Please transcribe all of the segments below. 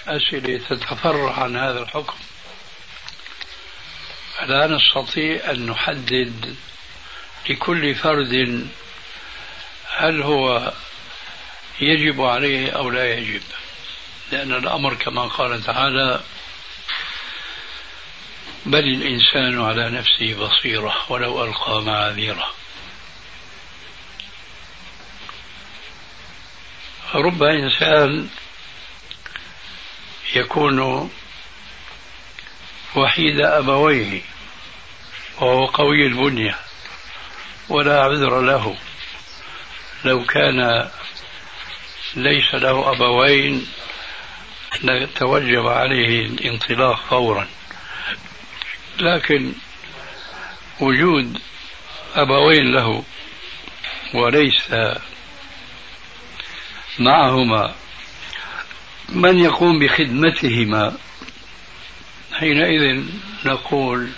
أسئلة تتفرع عن هذا الحكم، فلا نستطيع أن نحدد لكل فرد هل هو يجب عليه أو لا يجب، لأن الأمر كما قال تعالى: بل الإنسان على نفسه بصيرة ولو ألقى معاذيره. رب إنسان يكون وحيد أبويه وهو قوي البنية ولا عذر له، لو كان ليس له أبوين لتوجب عليه الانطلاق فورا، لكن وجود أبوين له وليس معهما من يقوم بخدمتهما، حينئذ نقول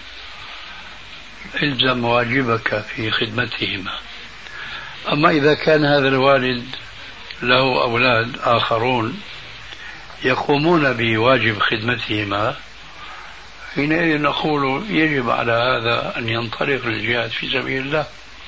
الزم واجبك في خدمتهما. أما إذا كان هذا الوالد له أولاد آخرون يقومون بواجب خدمتهما، حينئذ نقول يجب على هذا أن ينطلق للجهاد في سبيل الله.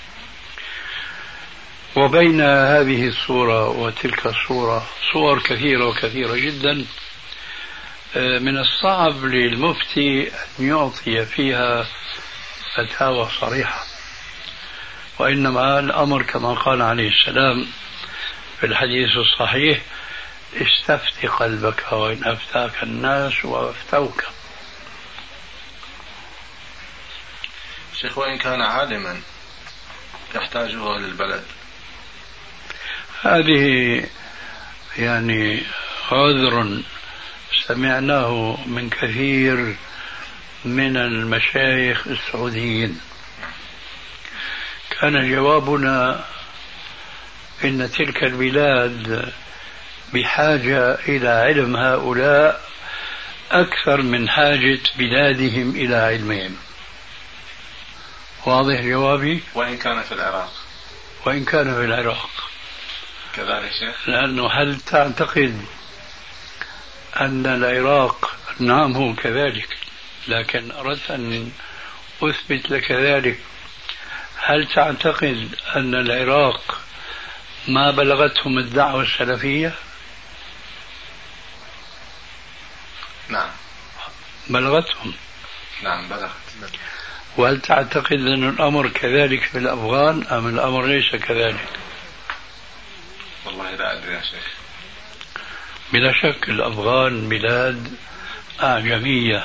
وبين هذه الصورة وتلك الصورة صور كثيرة وكثيرة جدا، من الصعب للمفتي أن يعطي فيها فتاوى صريحة، وإنما الأمر كما قال عليه السلام في الحديث الصحيح: استفت قلبك وإن أفتاك الناس وأفتوك. شيخ، وإن كان عالما يحتاجه للبلد، هذه يعني عذر سمعناه من كثير من المشايخ السعوديين. كان جوابنا إن تلك البلاد بحاجة إلى علم هؤلاء أكثر من حاجة بلادهم إلى علمهم. واضح جوابي؟ وإن كان في العراق. وإن كان في العراق كذلك شيخ. لأنه هل تعتقد أن العراق، نعم هو كذلك، لكن أردت أن أثبت لك ذلك، هل تعتقد أن العراق ما بلغتهم الدعوة السلفية؟ نعم بلغتهم. نعم بلغت. وهل تعتقد أن الأمر كذلك في الأفغان أم الأمر ليس كذلك؟ والله لا أدري يا شيخ. بلا شك الأفغان بلاد أعجمية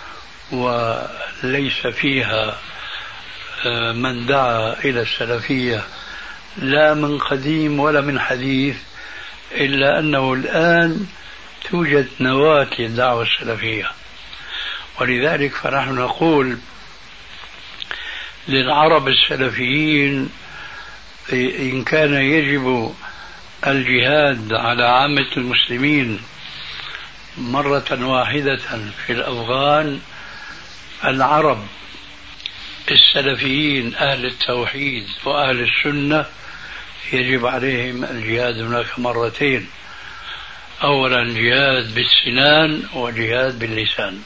وليس فيها من دعا إلى السلفية لا من قديم ولا من حديث، إلا أنه الآن توجد نواة للدعوة السلفية. ولذلك فنحن نقول للعرب السلفيين إن كان يجب الجهاد على عامة المسلمين مرة واحدة في الأفغان، العرب السلفيين أهل التوحيد وأهل السنة يجب عليهم الجهاد هناك مرتين: أولا جهاد بالسنان وجهاد باللسان،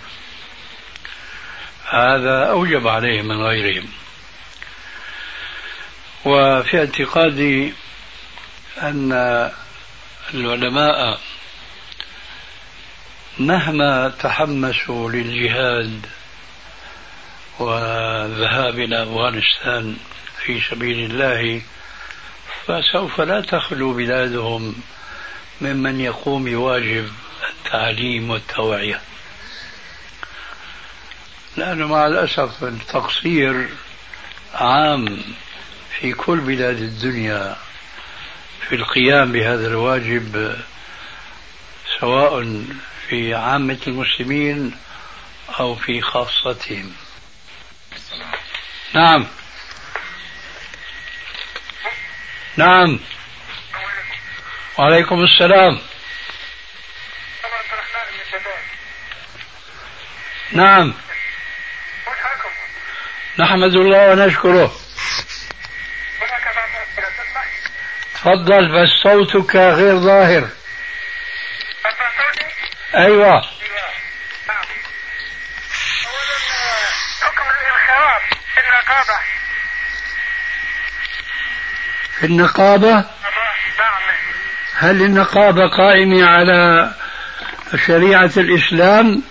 هذا أوجب عليهم من غيرهم. وفي اعتقادي أن العلماء مهما تحمسوا للجهاد والذهاب إلى أفغانستان في سبيل الله فسوف لا تخلو بلادهم ممن يقوم بواجب التعليم والتوعية، لأنه مع الأسف التقصير عام في كل بلاد الدنيا في القيام بهذا الواجب، سواء في عامة المسلمين أو في خاصتهم. نعم نعم. وعليكم السلام. نعم نحمد الله ونشكره. تفضل، بس صوتك غير ظاهر. أيوة. نعم. أولا حكم الانخراط في النقابة. في النقابة؟ نعم. هل النقابة قائمة على شريعة الإسلام؟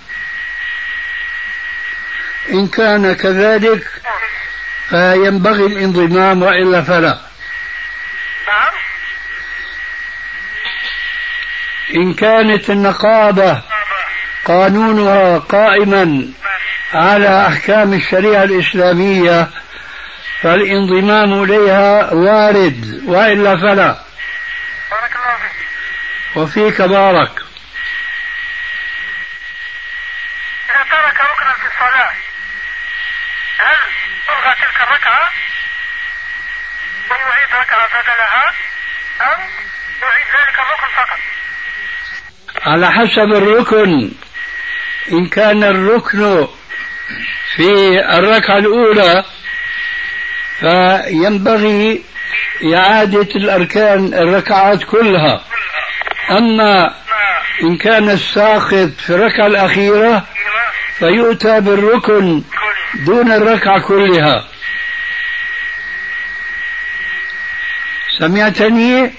إن كان كذلك فينبغي الانضمام وإلا فلا. نعم. إن كانت النقابة قانونها قائما على أحكام الشريعة الإسلامية فالانضمام إليها وارد وإلا فلا. بارك الله فيك. وفيك بارك. إذا ترك ركنا في الصلاة هل تلغى تلك الركعة ويعيد ركعة بدلها أم يعيد ذلك الركن فقط؟ على حسب الركن. إن كان الركن في الركعة الأولى فينبغي إعادة الأركان الركعات كلها. أما إن كان الساقط في الركعة الأخيرة فيؤتى بالركن دون الركعة كلها. سمعتني؟ إذا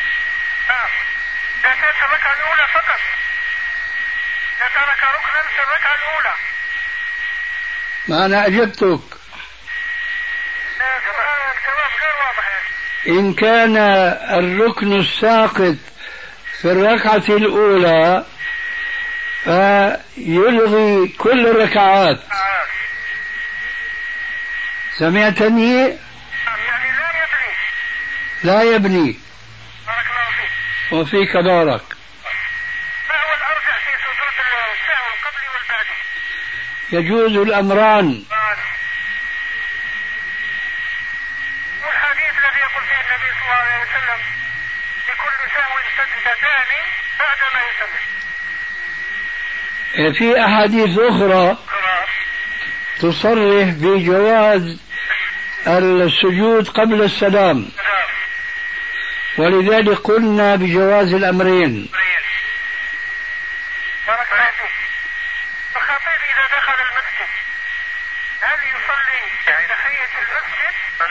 كانت الركعة الأولى فقط، إذا ترك ركنا في الركعة الأولى. ما أنا أجبتك. الجواب غير واضح. إن كان الركن الساقط في الركعة الأولى فيلغي كل الركعات. سمعتني؟ يعني لا يبني. بارك الله فيك. وفيك بارك. ما هو الأرجح في سجود السهو القبلي والبعدي؟ يجوز الأمران. والحديث الذي يقول فيه النبي صلى الله عليه وسلم لكل سهو سجدتان بعدما يسلم. في أحاديث أخرى تصرح بجواز السجود قبل السلام، ولذلك قلنا بجواز الأمرين. بارك الله فيك. الخطيب إذا دخل المسجد هل يصلي تحية المسجد؟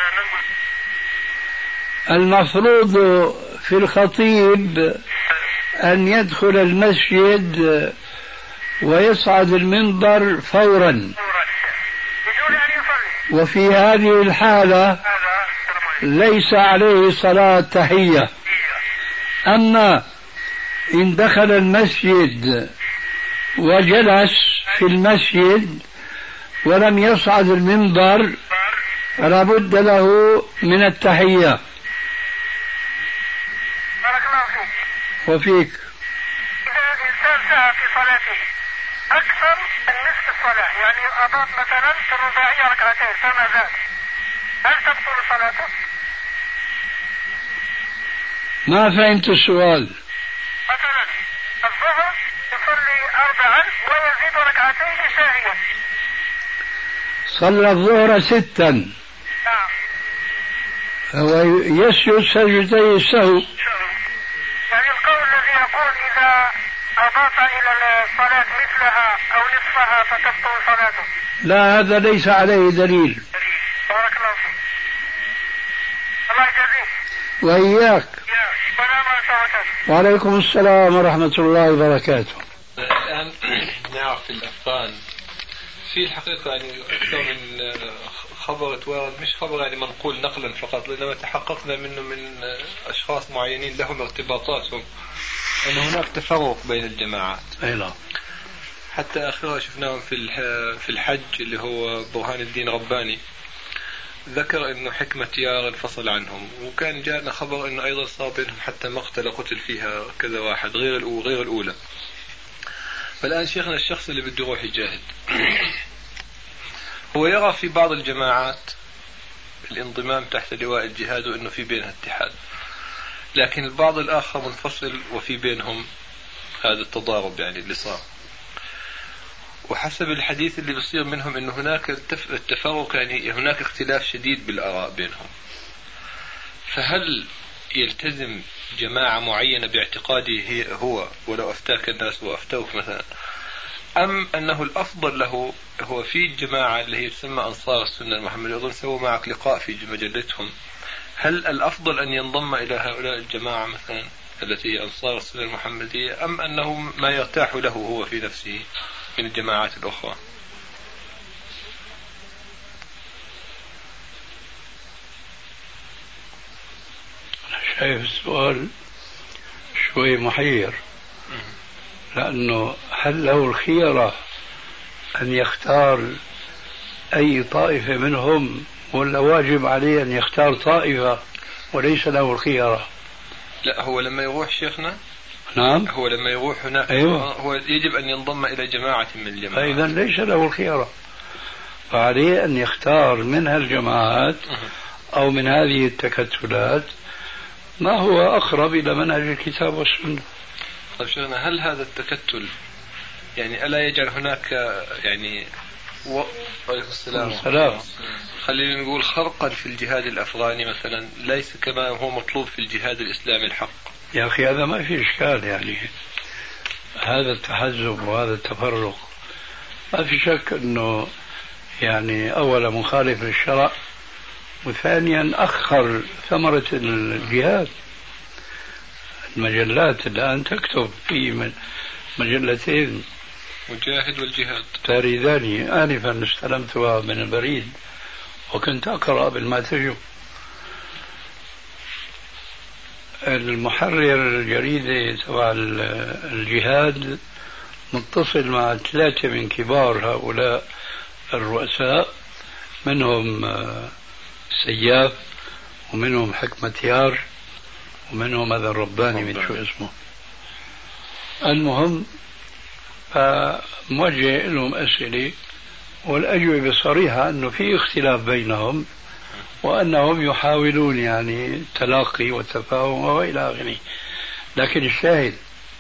المفروض في الخطيب أن يدخل المسجد ويصعد المنبر فورا، بدون أن يصلي. وفي هذه الحالة ليس عليه صلاة تحية. أما إن دخل المسجد وجلس في المسجد ولم يصعد المنبر فلا بد له من التحية. بارك الله فيك. وفيك. إذا الإنسان سعى في صلاته أكثر من نصف الصلاة، يعني أضاف مثلا في الرباعية ركعتين فما زاد، هل تبطل صلاته؟ ما فهمت السؤال. مثلا الظهر يصلي 4 ويزيد ركعتين ساهيا. صلى الظهر 6 نعم. هو يسجد سجدتي السهو. يعني القول الذي يقول إذا أضاف إلى الصلاة مثلها أو نصفها فتبطل صلاته، لا، هذا ليس عليه دليل. بارك الله فيك. الله يجزيك. وإياك. السلام عليكم ورحمة الله. وعليكم السلام ورحمة الله وبركاته. الآن نعرف في الأفغان في الحقيقة يعني أكثر من خبر توارد، مش خبر يعني منقول نقلا فقط، لأنما تحققنا منه من أشخاص معينين لهم ارتباطاتهم أن هناك تفرق بين الجماعات. أيضا حتى آخرها شفناهم في الحج اللي هو برهان الدين رباني ذكر أنه حكمة يار انفصل عنهم، وكان جاءنا خبر أنه أيضا صار بينهم حتى مقتل قتل فيها كذا واحد غير الأولى. فالآن شيخنا الشخص اللي بده يروح يجاهد هو يرى في بعض الجماعات الانضمام تحت لواء الجهاد وأنه في بينها اتحاد، لكن البعض الآخر منفصل وفي بينهم هذا التضارب يعني اللي صار. وحسب الحديث اللي بيصير منهم أنه هناك التفرق، يعني هناك اختلاف شديد بالآراء بينهم. فهل يلتزم جماعة معينة باعتقاده هو ولو أفتاك الناس وأفتوك مثلا، أم أنه الأفضل له هو في الجماعة اللي هي تسمى أنصار السنة المحمدية، أظن سووا معك لقاء في مجلتهم، هل الأفضل أن ينضم إلى هؤلاء الجماعة مثلا التي هي أنصار السنة المحمدية، أم أنه ما يرتاح له هو في نفسه من الجماعات الأخرى؟ شايف السؤال شوي محير، لأنه هل له الخيرة أن يختار أي طائفة منهم، ولا واجب عليه أن يختار طائفة وليس له الخيرة؟ لا، هو لما يروح شيخنا، نعم، هو لما يروح هناك أيوة. هو يجب أن ينضم إلى جماعة من الجماعات، فإذا ليس له الخيرة، فعليه أن يختار من هالجماعات أو من هذه التكتلات ما هو أقرب إلى منهج الكتاب والسنة. طيب شيخنا، هل هذا التكتل يعني ألا يجعل هناك يعني عليكم السلام خلينا نقول خرقا في الجهاد الأفغاني مثلا، ليس كما هو مطلوب في الجهاد الإسلامي الحق؟ يا أخي هذا ما في إشكال، يعني هذا التحزب وهذا التفرق ما في شك أنه يعني أولا مخالف للشرع، وثانيا أخر ثمرة الجهاد. المجلات الآن تكتب في مجلتين، مجاهد والجهاد، تاريخان آنفا استلمتها من البريد وكنت أقرأ بالما تجب. المحرر الجريدة تبع الجهاد متصل مع 3 من كبار هؤلاء الرؤساء، منهم سياف، ومنهم حكمة يار، ومنهم هذا الرباني من شو اسمه. المهم فموجه لهم أسئلة، والأجوبة صريحة أنه في اختلاف بينهم، وأنهم يحاولون يعني التلاقي والتفاهم وإلى آخره. لكن الشاهد،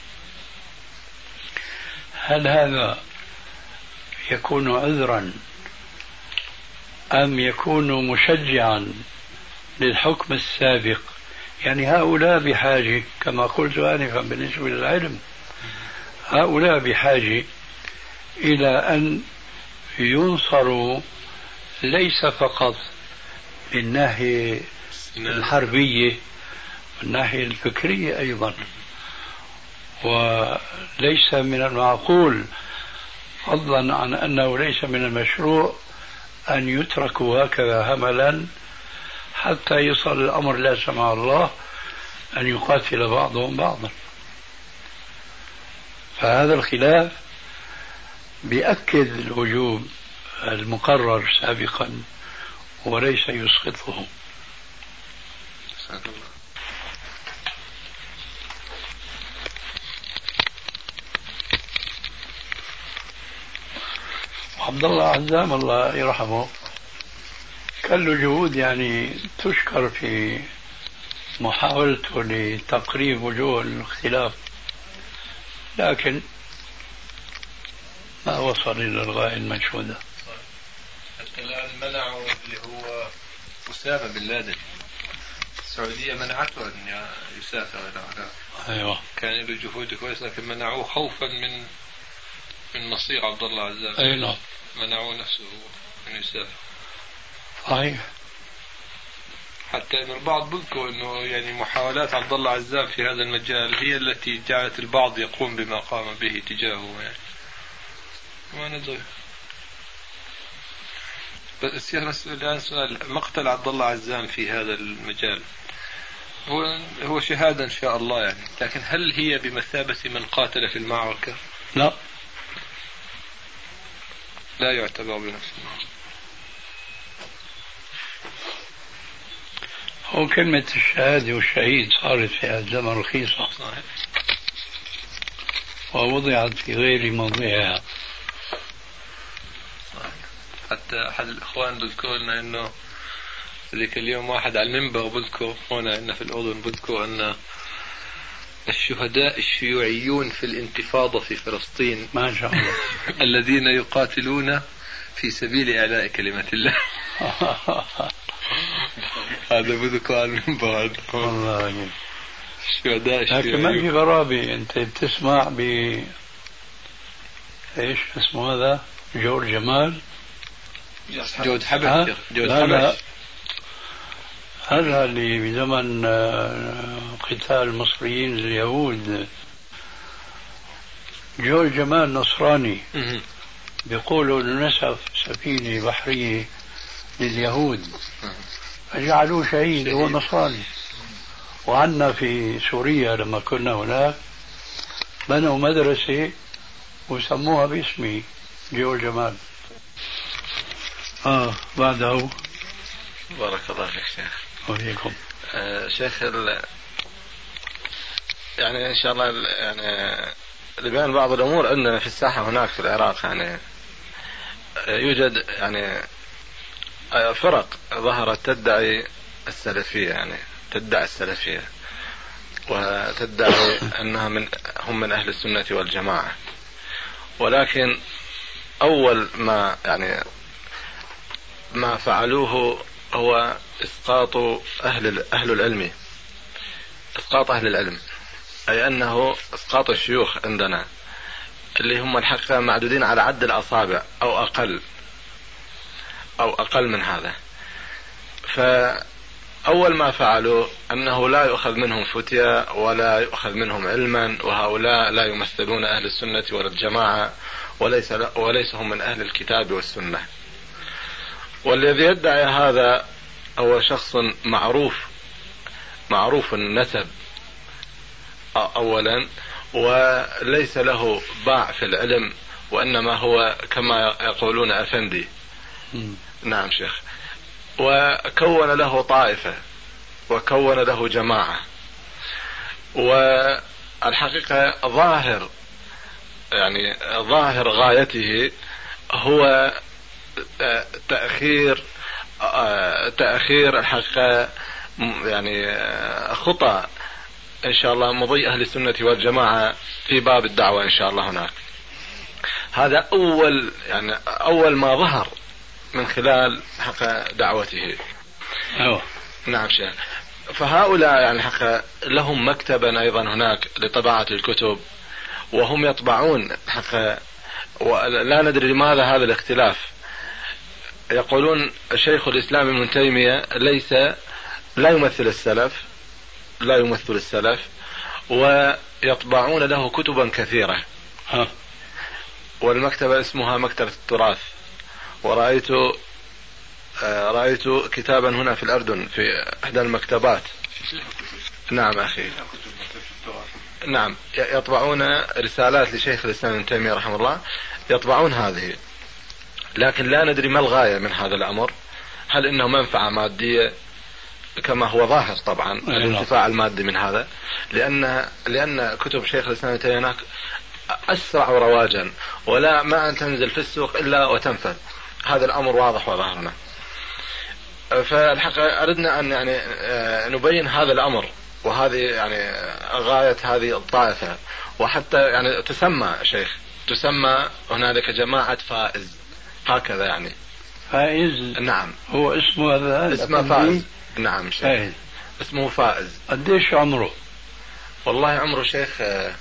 هل هذا يكون عذرا أم يكون مشجعا للحكم السابق؟ يعني هؤلاء بحاجة كما قلت آنفا بالنسبة للعلم، هؤلاء بحاجة إلى أن ينصروا ليس فقط من ناحية الحربية، من ناحية الفكرية أيضا. وليس من المعقول، فضلا عن أنه ليس من المشروع، أن يتركوا هكذا هملا حتى يصل الأمر لا سمح الله أن يقاتل بعضهم بعضا. فهذا الخلاف بيأكد الوجوب المقرر سابقا وليس يسقطه. عبد الله عزام الله يرحمه كان له جهود يعني تشكر في محاولته لتقريب وجوه الاختلاف، لكن ما وصل إلى الغاية المنشودة. حتى الآن منعوا اللي هو أسامة بن لادن، السعودية منعته أن يسافر إلى هناك. أيوة، كان له جهود كويسة، لكن منعوه خوفا من مصير عبد الله عزام. أي نعم، منعوه نفسه أن يسافر. صحيح. حتى أن البعض بذكر أنه يعني محاولات عبد الله عزام في هذا المجال هي التي جعلت البعض يقوم بما قام به تجاهه، يعني ما ندري. بس الآن سؤال، مقتل عبد الله عزام في هذا المجال هو شهادة إن شاء الله يعني، لكن هل هي بمثابة من قاتل في المعركة؟ لا يعتبر بنفسه. هو كلمة الشهادة والشهيد صارت في هذا الزمن رخيصة، ووضعت في غير موضعها. حتى أحد الإخوان بذكر لنا أنه ذيك اليوم واحد على المنبر بذكر هنا عندنا في الأردن، بذكر أن الشهداء الشيوعيون في الانتفاضة في فلسطين ما شاء الله الذين يقاتلون في سبيل إعلاء كلمة الله. هذا بذكر عن بعد والله. شهداء لكن ما في غرابة، أنت بتسمع إيش اسمه هذا؟ جورج جمال، جود حبش. جود لا حبش هذا اللي بزمن قتال المصريين اليهود. جورج جمال نصراني، بيقولوا انه نسف سفينة بحرية لليهود فجعلوه شهيد، هو نصراني. وعنا في سوريا لما كنا هناك بنوا مدرسة وسموها باسمي، جورج جمال. بعده. بارك الله فيك شيخ. وفيكم. شيخ يعني ان شاء الله يعني لبيان بعض الامور عندنا في الساحة هناك في العراق. يعني يوجد يعني فرق ظهرت تدعي السلفية، يعني تدعي السلفية وتدعي أنها هم من أهل السنة والجماعة، ولكن أول ما يعني ما فعلوه هو إسقاط أهل العلم، إسقاط أهل العلم، أي أنه إسقاط الشيوخ عندنا اللي هم الحق معدودين على عد الأصابع أو أقل من هذا. فأول ما فعلوا أنه لا يؤخذ منهم فتيا ولا يؤخذ منهم علما، وهؤلاء لا يمثلون أهل السنة ولا الجماعة، وليس هم من أهل الكتاب والسنة. والذي يدعي هذا هو شخص معروف النسب أولا، وليس له باع في العلم، وإنما هو كما يقولون أفندي. نعم شيخ. وكون له طائفة وكون له جماعة، والحقيقة ظاهر غايته هو تأخير الحقيقة يعني خطأ إن شاء الله مضي أهل السنة والجماعة في باب الدعوة إن شاء الله هناك. هذا أول ما ظهر من خلال حق دعوته. نعم شيخ. فهؤلاء يعني حق لهم مكتبا أيضا هناك لطباعة الكتب، وهم يطبعون حق، ولا ندري لماذا هذا الاختلاف. يقولون شيخ الإسلام ابن تيمية لا يمثل السلف، ويطبعون له كتبا كثيرة. والمكتبة اسمها مكتبة التراث. ورأيت كتابا هنا في الأردن في إحدى المكتبات. نعم أخي. نعم، يطبعون رسالات لشيخ الإسلام ابن تيمية رحمه الله، يطبعون هذه، لكن لا ندري ما الغاية من هذا الأمر. هل إنه منفعة مادية كما هو ظاهر طبعا الانتفاع المادي من هذا، لأن كتب شيخ الإسلام ابن تيمية هناك أسرع رواجا، ولا ما أن تنزل في السوق إلا وتنفذ. هذا الأمر واضح وظاهرنا. فالحقيقة أردنا أن يعني نبين هذا الأمر، وهذه يعني غاية هذه الطائفة. وحتى يعني تسمى هنالك جماعة فائز، هكذا يعني. فائز؟ نعم، هو اسمه هذا؟ اسمه فائز. نعم شيخ. فائز. اسمه فائز. قديش عمره؟ والله عمره شيخ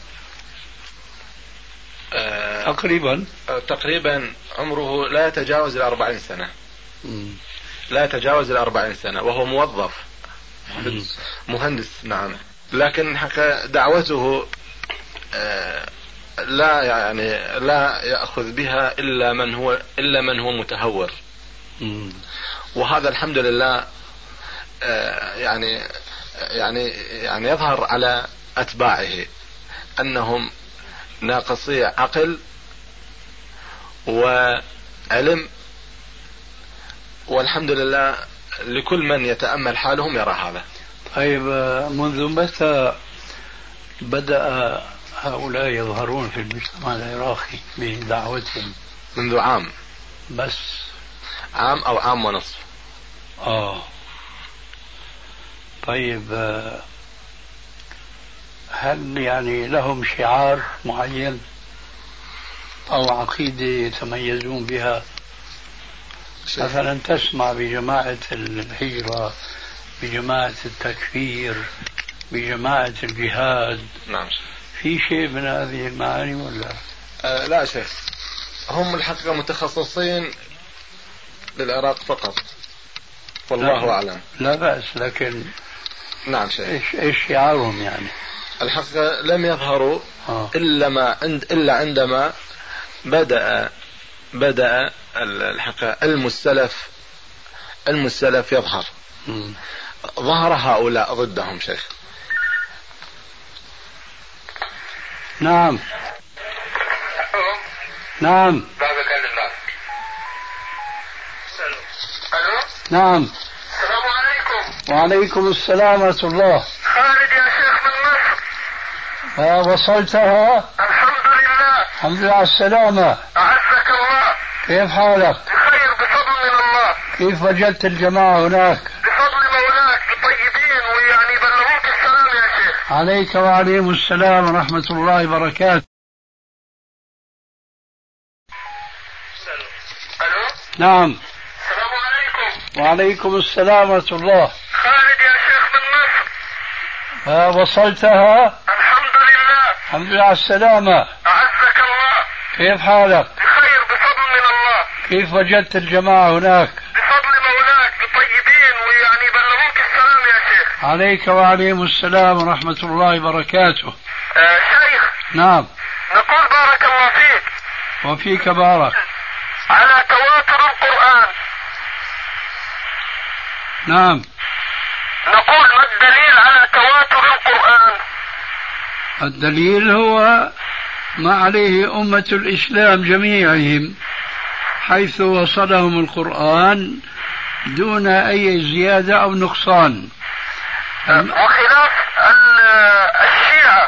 تقريبا عمره لا يتجاوز 40 سنة. لا يتجاوز 40 سنة، وهو موظف مهندس. نعم. لكن دعوته لا يأخذ بها إلا من هو متهور. وهذا الحمد لله يعني يظهر على أتباعه أنهم ناقصي عقل وعلم، والحمد لله لكل من يتأمل حالهم يرى هذا. طيب، منذ متى بدأ هؤلاء يظهرون في المجتمع العراقي بدعوتهم؟ منذ عام بس. عام أو عام ونصف. طيب، هل يعني لهم شعار معين أو عقيدة يتميزون بها؟ مثلا تسمع بجماعة الهجرة، بجماعة التكفير، بجماعة الجهاد. نعم. في شيء من هذه المعاني ولا؟ لا شيخ، هم الحقيقة متخصصين للعراق فقط، والله أعلم. لا بأس، لكن نعم شيخ. إيش شعارهم يعني؟ الحقيقة لم يظهروا إلا عندما بدأ الحقيقة المستلف يظهر. ظهر هؤلاء ضدهم شيخ. نعم نعم نعم. السلام عليكم. وعليكم السلام ورحمة الله. خالد يا شيخ من مصر. وصلتها؟ الحمد لله. الحمد لله على السلامة. أعزك الله. كيف حالك؟ بخير بفضل من الله. كيف وجدت الجماعة هناك؟ بفضل مولاك بطيبين، ويعني بلغوك السلام يا شيخ. عليك وعليهم السلام ورحمة الله وبركاته. ألو. نعم. السلام عليكم. وعليكم السلام ورحمة الله. خالد يا شيخ من مصر. وصلتها؟ الحمد لله. الحمد لله على السلامة. أعزك الله. كيف حالك؟ بخير بفضل من الله. كيف وجدت الجماعة هناك؟ بفضل مولاك بطيبين، ويعني بلغوك السلام يا شيخ. عليك وعليهم السلام ورحمة الله وبركاته. شيخ. نعم. نقول بارك الله فيك. وفيك بارك. على تواتر القرآن. نعم. نقول ما الدليل على تواتر القرآن؟ الدليل هو ما عليه أمة الإسلام جميعهم، حيث وصلهم القرآن دون أي زيادة أو نقصان. وخلاف الشيعة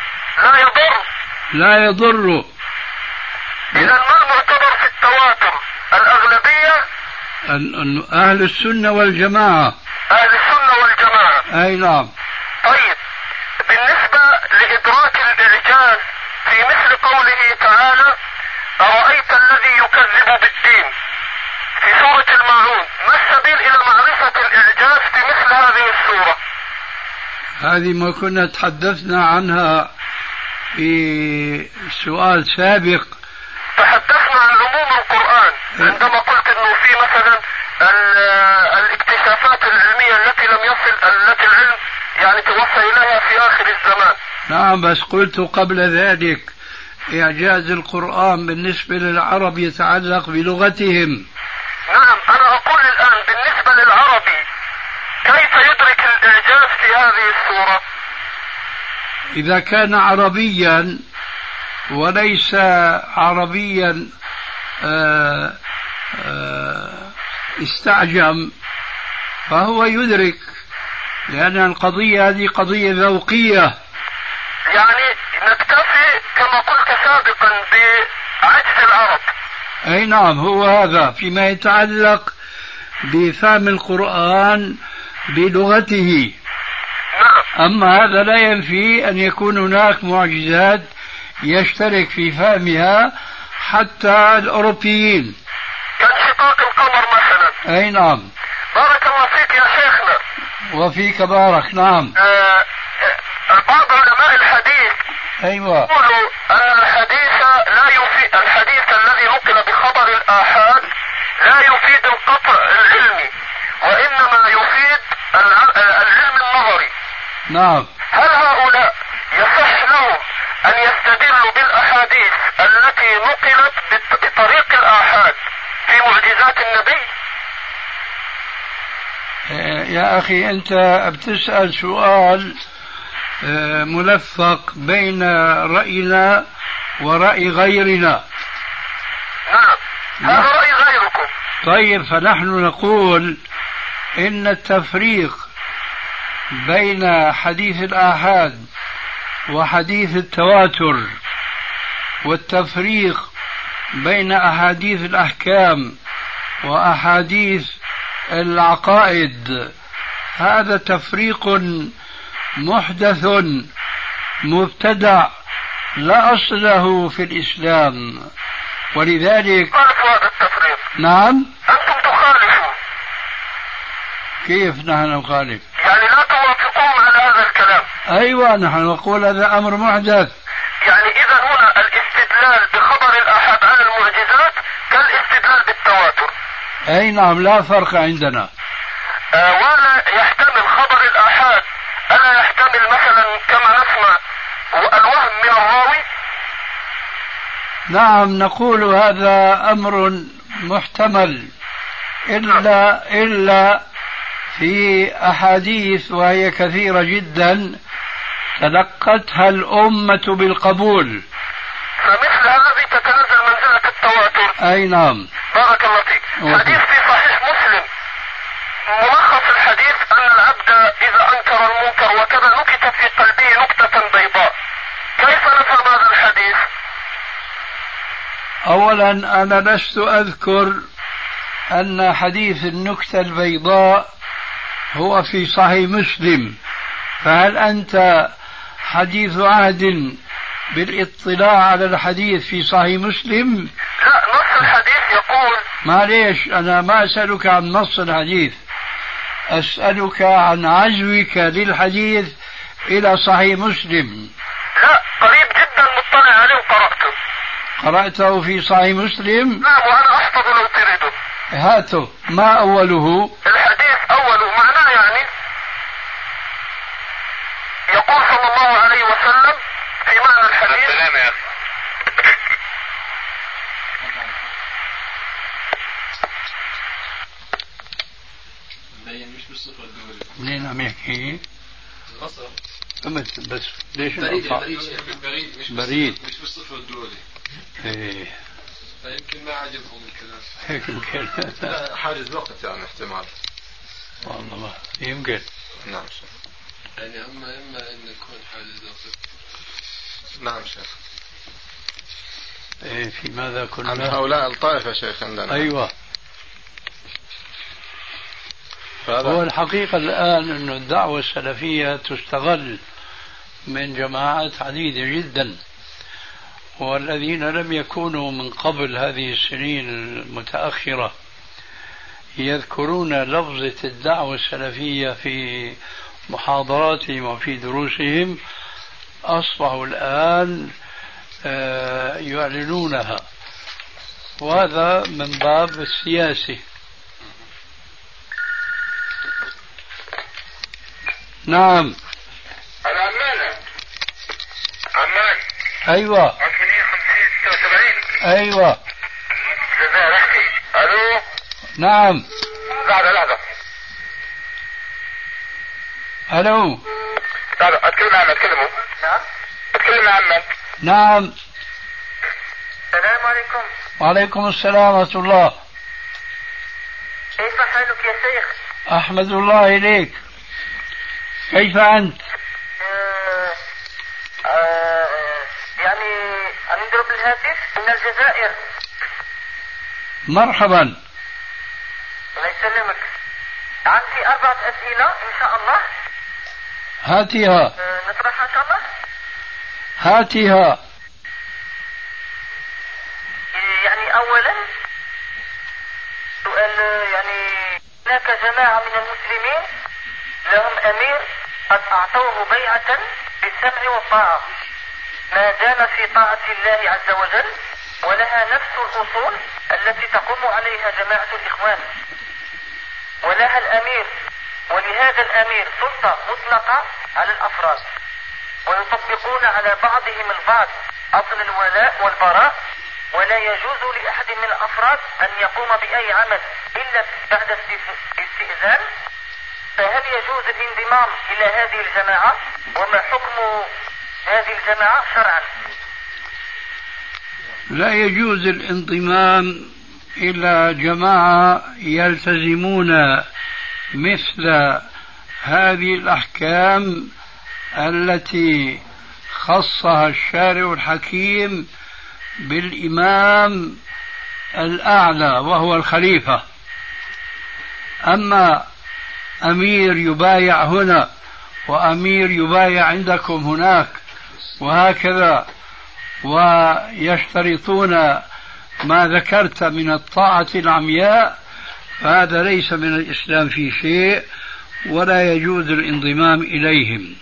لا يضر. إذا ما المعتبر في التواتر؟ الأغلبية؟ أهل السنة والجماعة. أهل السنة والجماعة. أي نعم. طيب، بالنسبة لإدراك الإعجاز في مثل قوله تعالى: أرأيت الذي يكذب بالدين، في سورة الماعون، ما السبيل إلى معرفة الإعجاز في مثل هذه السورة؟ هذه ما كنا تحدثنا عنها في سؤال سابق. تحدثنا عن عموم القرآن عندما قلت انه في مثلا الاكتشافات العلمية التي العلم يعني توصل اليها في اخر الزمان. نعم، بس قلت قبل ذلك إعجاز القرآن بالنسبة للعرب يتعلق بلغتهم. نعم، انا اقول الان بالنسبة للعربي كيف يدرك الاعجاز في هذه السورة؟ إذا كان عربيا وليس عربيا استعجم فهو يدرك، لأن القضية هذه قضية ذوقية. يعني نكتفي كما قلت سابقا بعجز العرب. أي نعم، هو هذا فيما يتعلق بفهم القرآن بلغته. نعم. أما هذا لا ينفي أن يكون هناك معجزات يشترك في فهمها حتى الأوروبيين، كانشقاق القمر مثلا. أي نعم. بارك الله فيك يا شيخنا. وفيك بارك. نعم. بعض علماء الحديث أيوة يقولوا أن الحديث لا يفيد، الحديث الذي نقل بخبر الآحاد لا يفيد القطع العلمي، وإنما يفيد العلم النظري. نعم. هل هؤلاء يصح لهم أن يستدلوا بالأحاديث التي نقلت بطريق الآحاد في معجزات النبي؟ يا أخي أنت بتسأل سؤال ملفق بين رأينا ورأي غيرنا. نعم، هذا رأي غيركم. طيب، فنحن نقول إن التفريق بين حديث الآحاد وحديث التواتر، والتفريق بين أحاديث الأحكام وأحاديث العقائد، هذا تفريق محدث مبتدع لا أصل له في الإسلام، ولذلك هذا التفريق. نعم. أنتم كيف نحن نخالف؟ يعني لا توافقون على هذا الكلام؟ أيوة، نحن نقول هذا أمر محدث. يعني إذا هنا الاستدلال بخبر الآحاد على المعجزات كالاستدلال بالتواتر. أي نعم، لا فرق عندنا. ولا يحتمل خبر الآحاد، ألا يحتمل مثلا كما نسمع الوهم من الراوي؟ نعم، نقول هذا أمر محتمل، إلا في أحاديث وهي كثيرة جدا تلقتها الأمة بالقبول، فمثل هذه تتنزل منزلة التواتر. أي نعم. بارك الله فيك. حديث في صحيح مسلم، ملخص الحديث أن العبد إذا أنكر المنكر وكذا نكت في قلبه نكتة بيضاء. كيف نفهم هذا الحديث؟ أولا أنا لست أذكر أن حديث النكتة البيضاء هو في صحيح مسلم، فهل أنت حديث عهد بالاطلاع على الحديث في صحيح مسلم؟ لا، نص الحديث يقول. معليش، أنا ما أسألك عن نص الحديث، أسألك عن عزوك للحديث إلى صحيح مسلم. لا، قريب جدا مطلع عليه وقرأته. قرأته في صحيح مسلم؟ نعم، وأنا أحفظ لو تريده. هاته. ما أوله؟ الحديث أوله معناه يعني يقول صلى الله عليه وسلم في معنى الحديث. السلام يا أخي. مش بالصفة الدولية. منين عم يحكي؟ الأصل. بس ليش بريد مش بالصفة الدولية. ايه. فيمكن ما عجبهم الكلام. هيك يمكن. حاجز وقت يعني احتمال. والله يمكن. نعم شيخ. يعني إما أن يكون حاجز وقت. نعم شيخ. إيه، في ماذا كنا؟ عن هؤلاء الطائفة شيخ عندنا. أيوة. هو الحقيقة الآن أن الدعوة السلفية تستغل من جماعات عديدة جدا، والذين لم يكونوا من قبل هذه السنين المتأخرة يذكرون لفظة الدعوة السلفية في محاضراتهم وفي دروسهم أصبحوا الآن يعلنونها، وهذا من باب السياسة. نعم. العمانة. عمان. أيوة. 50 أيوة. جزائر. احكي. ألو. نعم. لحظة. ألو. أتكلم عن أتكلمه. نعم. أتكلم عن. نعم. السلام عليكم. وعليكم السلام ورحمة الله. كيف حالك يا شيخ؟ أحمد الله إليك. كيف أنت؟ يعني أنا نضرب الهاتف من الجزائر. مرحبا. الله يسلمك. عندي 4 أسئلة إن شاء الله. هاتيها. نطرحها إن شاء الله. هاتيها. يعني أولا سؤال، يعني هناك جماعة من المسلمين لهم أمير قد أعطوه بيعة بالسمع والطاعة ما دام في طاعة الله عز وجل، ولها نفس الأصول التي تقوم عليها جماعة الإخوان، ولها الأمير، ولهذا الأمير سلطة مطلقة على الأفراد، ويطبقون على بعضهم البعض أصل الولاء والبراء، ولا يجوز لأحد من الأفراد أن يقوم بأي عمل إلا بعد استئذان. فهل يجوز الانضمام إلى هذه الجماعة؟ وما حكم هذه الجماعة شرعا؟ لا يجوز الانضمام إلى جماعة يلتزمون مثل هذه الأحكام التي خصها الشارع الحكيم بالإمام الأعلى وهو الخليفة. أما أمير يبايع هنا وأمير يبايع عندكم هناك وهكذا، ويشترطون ما ذكرت من الطاعة العمياء، فهذا ليس من الإسلام في شيء ولا يجوز الانضمام إليهم.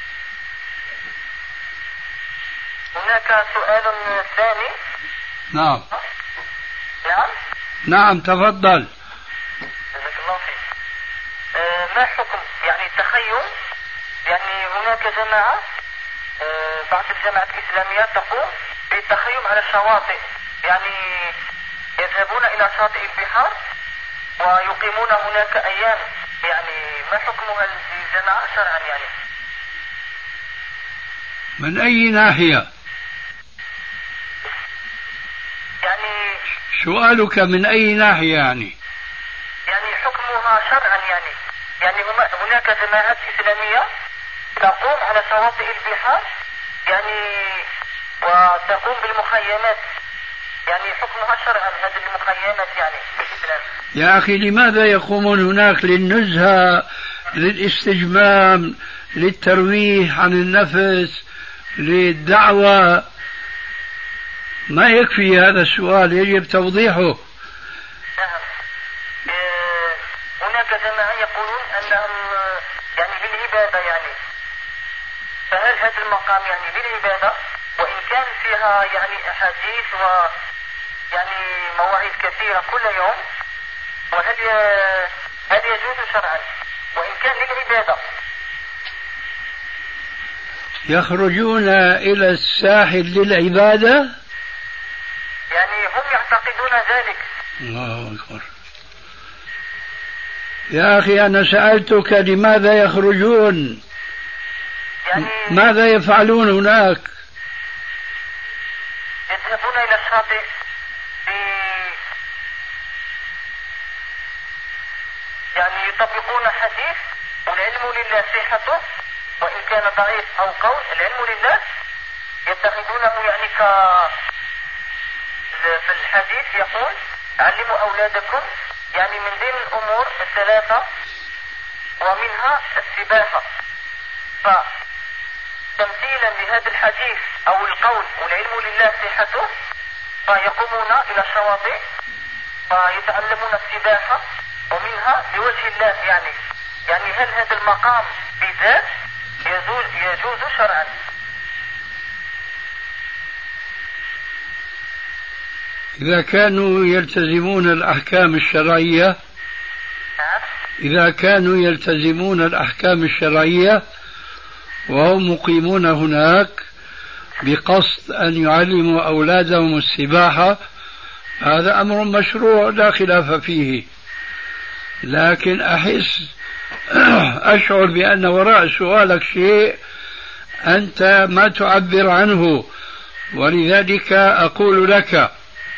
هناك سؤال ثاني. نعم. نعم. نعم تفضل. جزاك الله خير. ما حكم يعني التخيم؟ يعني هناك جماعة بعض الجماعات الإسلامية تقوم بالتخيم على الشواطئ، يعني يذهبون إلى شاطئ البحار ويقيمون هناك أيام، يعني ما حكمها الجماعة شرعا يعني؟ من أي ناحية؟ يعني سؤالك من أي ناحية يعني؟ يعني حكمها شرعا يعني هناك جماعات إسلامية تقوم على شواطئ البحار يعني وتقوم بالمخيمات، يعني حكمها شرعا هذه المخيمات يعني في الإسلام. يا أخي لماذا يقومون هناك؟ للنزهة، للاستجمام، للترويح عن النفس، للدعوة. ما يكفي هذا السؤال، يجب توضيحه. نعم. هناك جماعة يقولون أنهم يعني للعبادة يعني، فهل هذا المقام يعني للعبادة وإن كان فيها يعني أحاديث ويعني مواعيد كثيرة كل يوم، وهل يجوز شرعا وإن كان للعبادة؟ يخرجون إلى الساحل للعبادة؟ يعني هم يعتقدون ذلك. الله أكبر. يا أخي أنا سألتك لماذا يخرجون؟ يعني ماذا يفعلون هناك؟ يذهبون إلى الشاطئ يعني يطبقون حديث والعلم لله صحته وإن كان ضعيف أو قول، العلم لله يتخذونه يعني في الحديث يقول علموا أولادكم يعني من بين الأمور الثلاثة ومنها السباحة، فتمثيلا لهذا الحديث أو القول والعلم لله صحته فيقومون إلى الشواطئ فيتعلمون السباحة ومنها لوجه الله يعني هل هذا المقام بالذات يجوز شرعا؟ إذا كانوا يلتزمون الأحكام الشرعية، إذا كانوا يلتزمون الأحكام الشرعية وهم مقيمون هناك بقصد أن يعلموا أولادهم السباحة، هذا أمر مشروع لا خلاف فيه. لكن أشعر بأن وراء سؤالك شيء أنت ما تعبر عنه، ولذلك أقول لك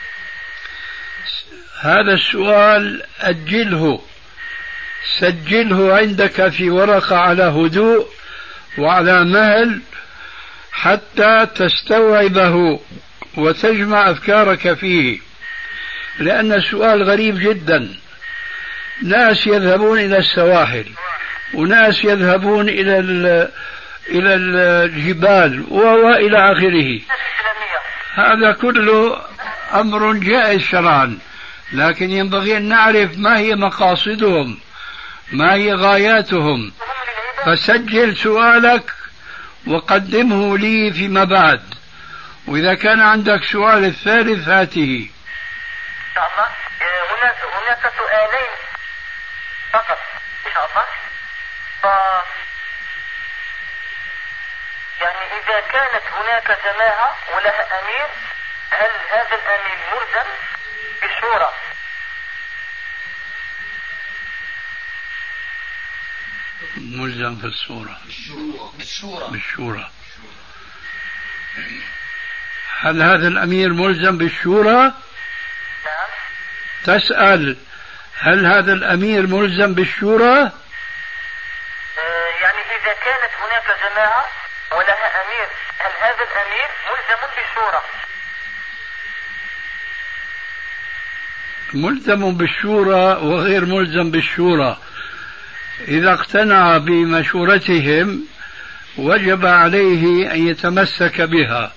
هذا السؤال أجله، سجله عندك في ورقة على هدوء وعلى مهل حتى تستوعبه وتجمع أفكارك فيه، لأن السؤال غريب جدا. ناس يذهبون إلى السواحل وناس يذهبون إلى الجبال وإلى آخره، هذا كله أمر جائز شرعا، لكن ينبغي أن نعرف ما هي مقاصدهم، ما هي غاياتهم. فسجل سؤالك وقدمه لي فيما بعد، وإذا كان عندك سؤال الثالث هاته. إن شاء الله. هناك سؤالين فقط إن شاء الله. يعني إذا كانت هناك جماعة ولها أمير، هل هذا الأمير ملزم بالشورى؟ ملزم في الصورة بالشورى. هل هذا الأمير ملزم بالشورى؟ نعم. تسأل هل هذا الأمير ملزم بالشورى؟ يعني إذا كانت هناك جماعة ولها أمير، هل هذا الأمير ملزم بالشورى؟ ملزم بالشورى وغير ملزم بالشورى. إذا اقتنع بمشورتهم وجب عليه أن يتمسك بها،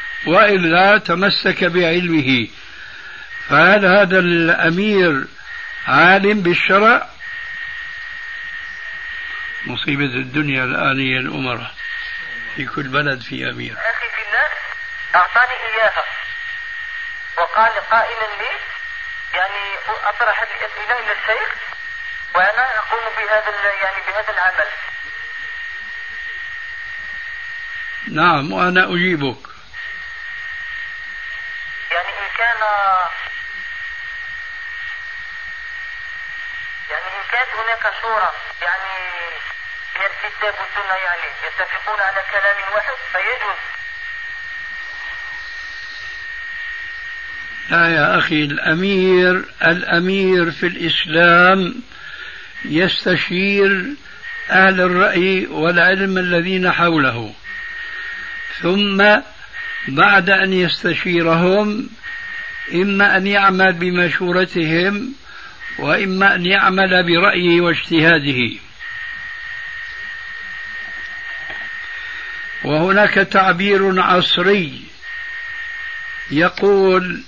وإلا تمسك بعلمه. فهل هذا الأمير عالم بالشرع. مصيبة الدنيا الآن هي الأمراء، في كل بلد في أمير. أخي في الله أعطاني إياها وقال قائلا لي يعني أطرح الأسئلة إلى الشيخ وأنا أقوم بهذا العمل. نعم وأنا أجيبك. يعني إن كانت هناك شورى يعني من الكتاب والسنة يعني يتفقون على كلام واحد فيجوز. لا يا أخي، الأمير في الإسلام يستشير أهل الرأي والعلم الذين حوله، ثم بعد أن يستشيرهم إما أن يعمل بمشورتهم وإما أن يعمل برأيه واجتهاده. وهناك تعبير عصري يقول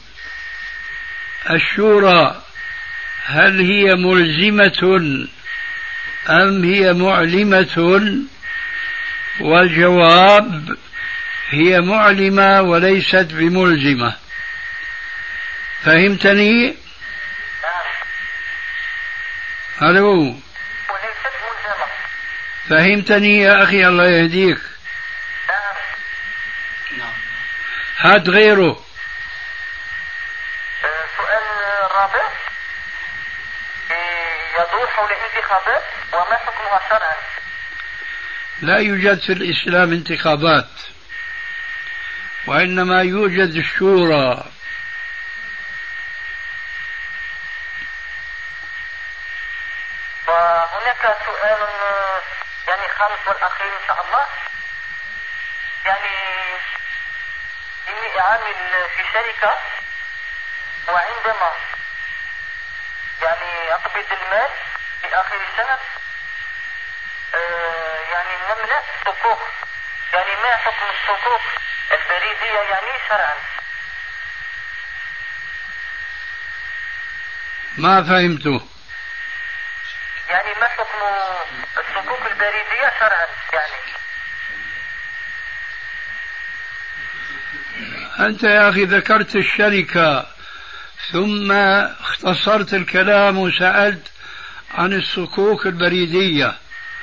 الشورى هل هي ملزمة أم هي معلمة؟ والجواب هي معلمة وليست بملزمة. فهمتني؟ ألو؟ وليست ملزمة. فهمتني يا أخي الله يهديك. هات غيره. سؤال رابع، يدور حول الانتخابات وما حكمها شرعا؟ لا يوجد في الإسلام انتخابات، وإنما يوجد الشورى. وهناك سؤال يعني خامس والأخير إن شاء الله. يعني إني أعمل في شركة وعندما يعني أقبض المال في آخر السنة يعني نملأ صكوك. يعني ما حكم الصكوك البريدية يعني شرعا؟ ما فهمته. يعني ما حكم الصكوك البريدية شرعا يعني؟ أنت يا أخي ذكرت الشركة ثم اختصرت الكلام وسألت عن الصكوك البريدية،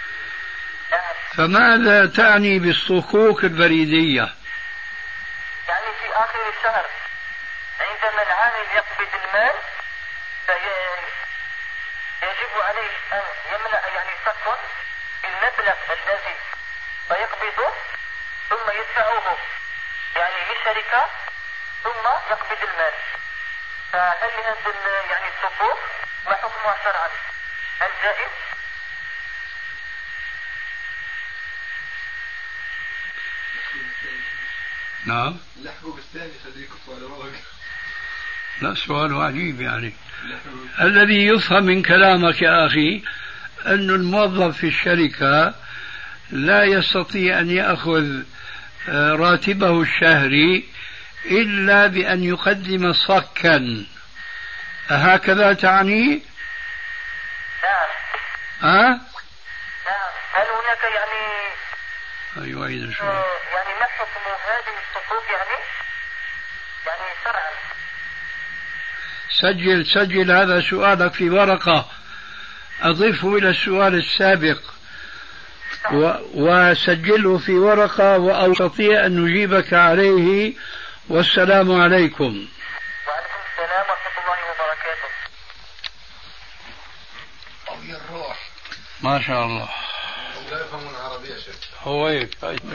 فماذا تعني بالصكوك البريدية؟ يعني في آخر الشهر عندما العامل يقبض المال يجب عليه أن يملأ يعني صكا بالمبلغ الذي فيقبضه ثم يدفعه يعني للشركة ثم يقبض المال. فهل هذا يعني الصكوك ما حكمها شرعا؟ هل جائز؟ نعم. لا سؤال عجيب يعني. الذي يفهم من كلامك يا أخي أن الموظف في الشركة لا يستطيع أن يأخذ راتبه الشهري إلا بأن يقدم صكا، هكذا تعني؟ نعم. نعم. هل هناك يعني أيوة يعني ما حكم هذه الصكوك يعني شرعا؟ سجل هذا سؤالك في ورقة، أضفه إلى السؤال السابق وسجله في ورقة وأستطيع أن نجيبك عليه. والسلام عليكم. وعليكم السلام ورحمة الله وبركاته. ما شاء الله. لا يفهمون العربية شيخ. هو هيك.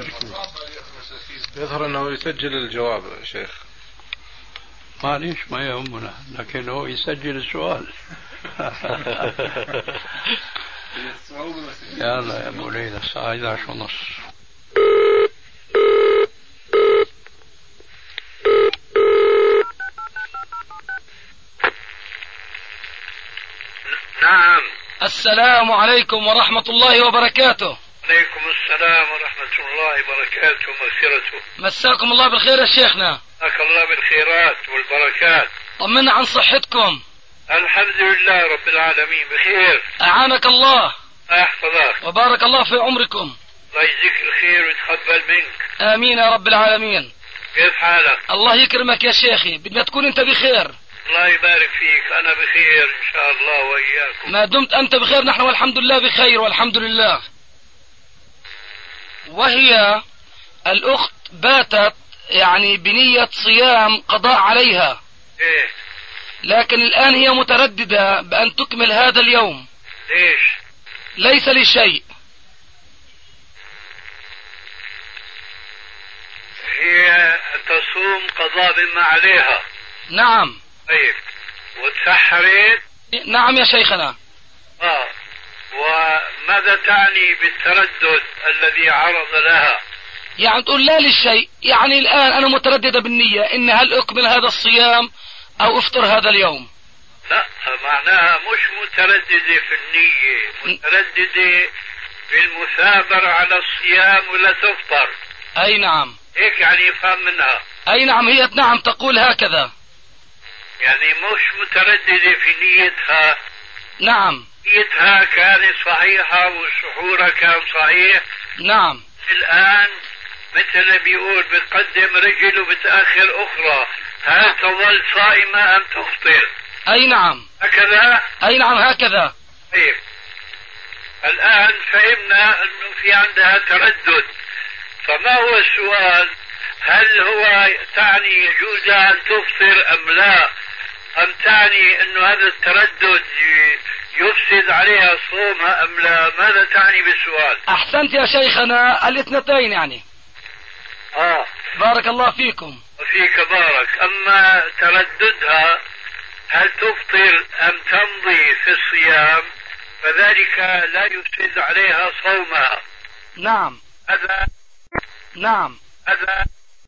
يظهر أنه يسجل الجواب شيخ. معليش ما يهمنا، لكن هو يسجل السؤال. يلا يا أبو ليلى الساعة 11:30. نعم. السلام عليكم ورحمة الله وبركاته. عليكم السلام ورحمة الله وبركاته ومغفرته. مساكم الله بالخير يا شيخنا. مساك الله بالخيرات والبركات. طمنا عن صحتكم. الحمد لله رب العالمين بخير. أعانك الله. أحفظك. وبارك الله في عمركم. الله يجزيك الخير ويتقبل منك. آمين يا رب العالمين. كيف حالك؟ الله يكرمك يا شيخي، بدنا تكون أنت بخير. الله يبارك فيك، أنا بخير إن شاء الله وإياكم. ما دمت أنت بخير نحن والحمد لله بخير والحمد لله. وهي الأخت باتت يعني بنية صيام قضاء عليها. إيه؟ لكن الآن هي مترددة بأن تكمل هذا اليوم. ليش؟ ليس لشيء. هي تصوم قضاء بما عليها. نعم. طيب، وتسحرت؟ نعم يا شيخنا. وماذا تعني بالتردد الذي عرض لها؟ يعني تقول لا للشيء، يعني الآن أنا مترددة بالنية إن هل أكمل هذا الصيام أو أفطر هذا اليوم. لا، معناها مش مترددة في النية، مترددة في المثابرة على الصيام ولا تفطر. أي نعم. هيك يعني يفهم منها. أي نعم، هي نعم تقول هكذا. يعني مش مترددة في نيتها. نعم. نيتها كانت صحيحة وسحورها كان صحيح. نعم. الآن مثل بيقول بتقدم رجل وبتأخر أخرى، هل تظل صائمة أم تفطر؟ أي نعم. هكذا؟ أي نعم هكذا. طيب، الآن فهمنا أنه في عندها تردد، فما هو السؤال؟ هل هو تعني يجوز أن تفطر أم لا؟ أم تعني أنه هذا التردد يفسد عليها صومها أم لا؟ ماذا تعني بالسؤال؟ أحسنت يا شيخنا، الاثنتين يعني. بارك الله فيكم. وفيك بارك. أما ترددها هل تفطر أم تمضي في الصيام فذلك لا يفسد عليها صومها. نعم. هذا نعم. هذا